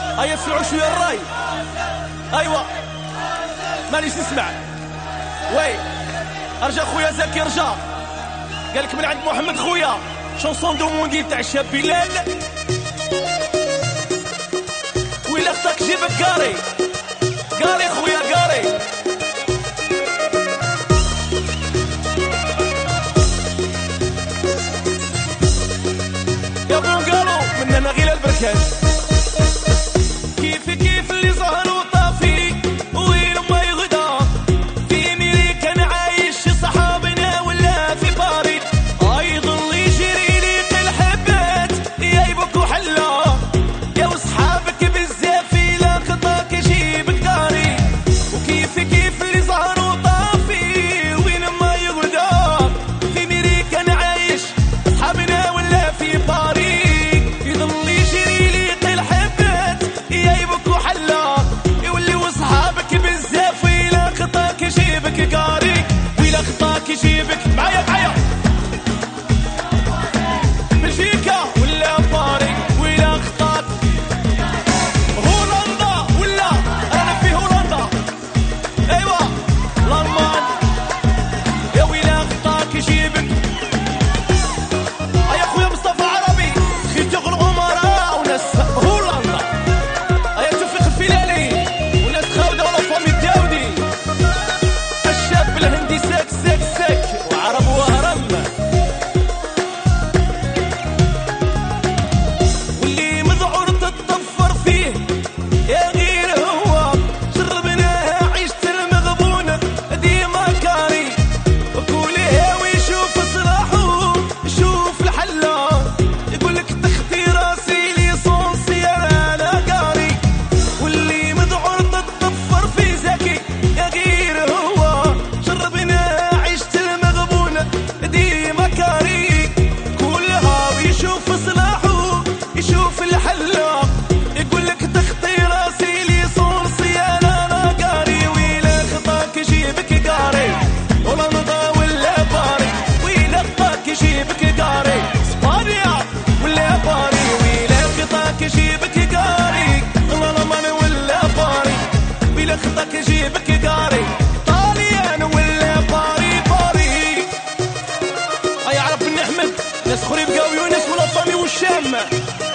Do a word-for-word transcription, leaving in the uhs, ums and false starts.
هيا اسمعوا شويه الراي. ايوا مانيش نسمع. وي ارجع خويا زكي رجع قالك من عند محمد خويا شونسون دو موندي تاع الشاب بلال. ويلا اختك جيبك كاري كاري خويا كاري. يا بونغالو من هنا غير البركات. كيف كيف اللي ظهر وطافي وين ما يغدا في امريكا عايش صحابنا ولا في باريس. ايضا يجري لي الحبات يا يبك وحلا يا وصحابك بزاف الى خطاك جيبك داري. وكيف كيف اللي ظهر وطافي وين ما يغدا في امريكا عايش صحابنا ولا في باريس. جيبك قاري ويلا خطاك يجيبك معايا معايا بلجيكا ولا باري. ويلا خطاك هولندا ولا انا في هولندا. ايوا الالمان يا ويلا خطاك يجيبك. يا خويا مصطفى عربي خيتي الامراء وناس هولندا. يا توفيق الفلالي وناس خاوده ولا فامي داودي. الهندي سك سك سك وعرب وهرم. واللي مذعور تتطفر فيه يا غير هو شربناها عيشة المغبونة ديما كاري. وكلها ويشوف صلاحه يشوف الحلا يقولك تختي راسي ليسونسي انا قاري. واللي مذعور تتطفر فيه زكي يا غير هو عيشت المغبونة ديما كاري. كلها ويشوف صلاحه يشوف الحلا يقولك تخطي راسي ليسونسي انا انا قاري. ويلا خطاك يجيبك قاري هولندا ولا باري. ويلا خطاك يجيبك قاري اسبانيا ولا باري. ويلا خطاك يجيبك قاري الالمان ولا باري. ويلا خطاك يجيبك قاري ناس خريف قاوي وناس ولا طامي والشام.